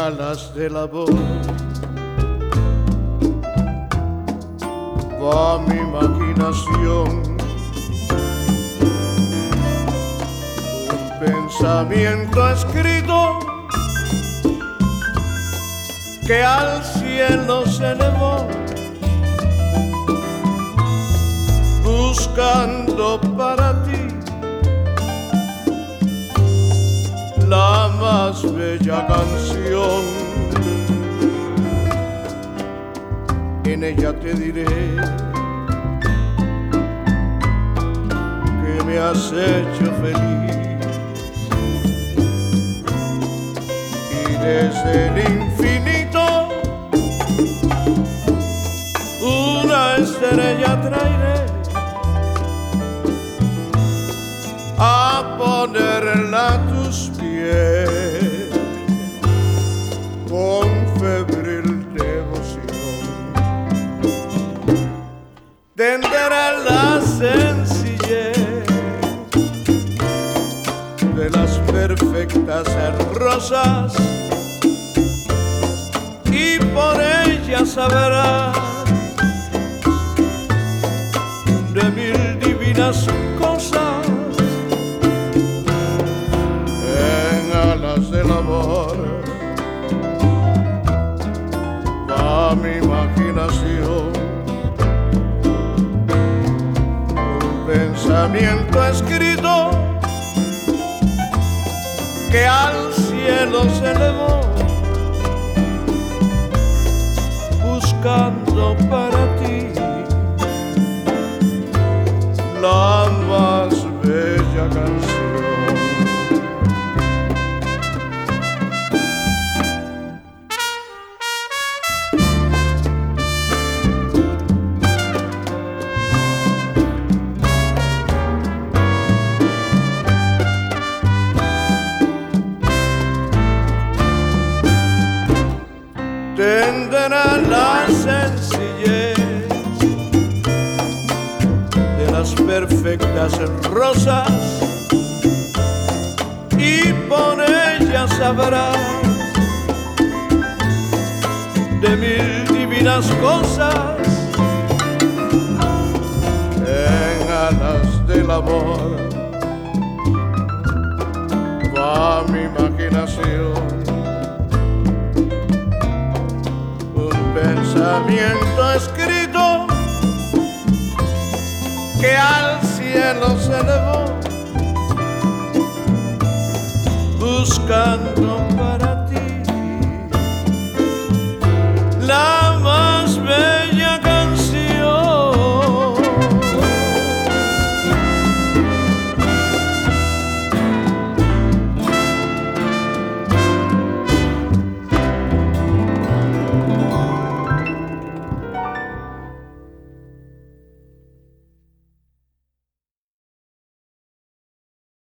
alas del amor va mi imaginación, un pensamiento escrito que al cielo se elevó, buscando para ti la más bella canción. En ella te diré que me has hecho feliz, y desde el infinito una estrella traeré a ponerla a tus pies con febril devoción. Tendrá la sencillez de las perfectas rosas y por ella sabrás de mil divinas cosas. En alas del amor va mi imaginación, un pensamiento escrito que al cielo se elevó, buscando para ti la más bella canción. Tendrá la sencillez de las perfectas rosas y por ella sabrás de mil divinas cosas. En alas del amor va mi imaginación, pensamiento escrito que al cielo se elevó, buscando para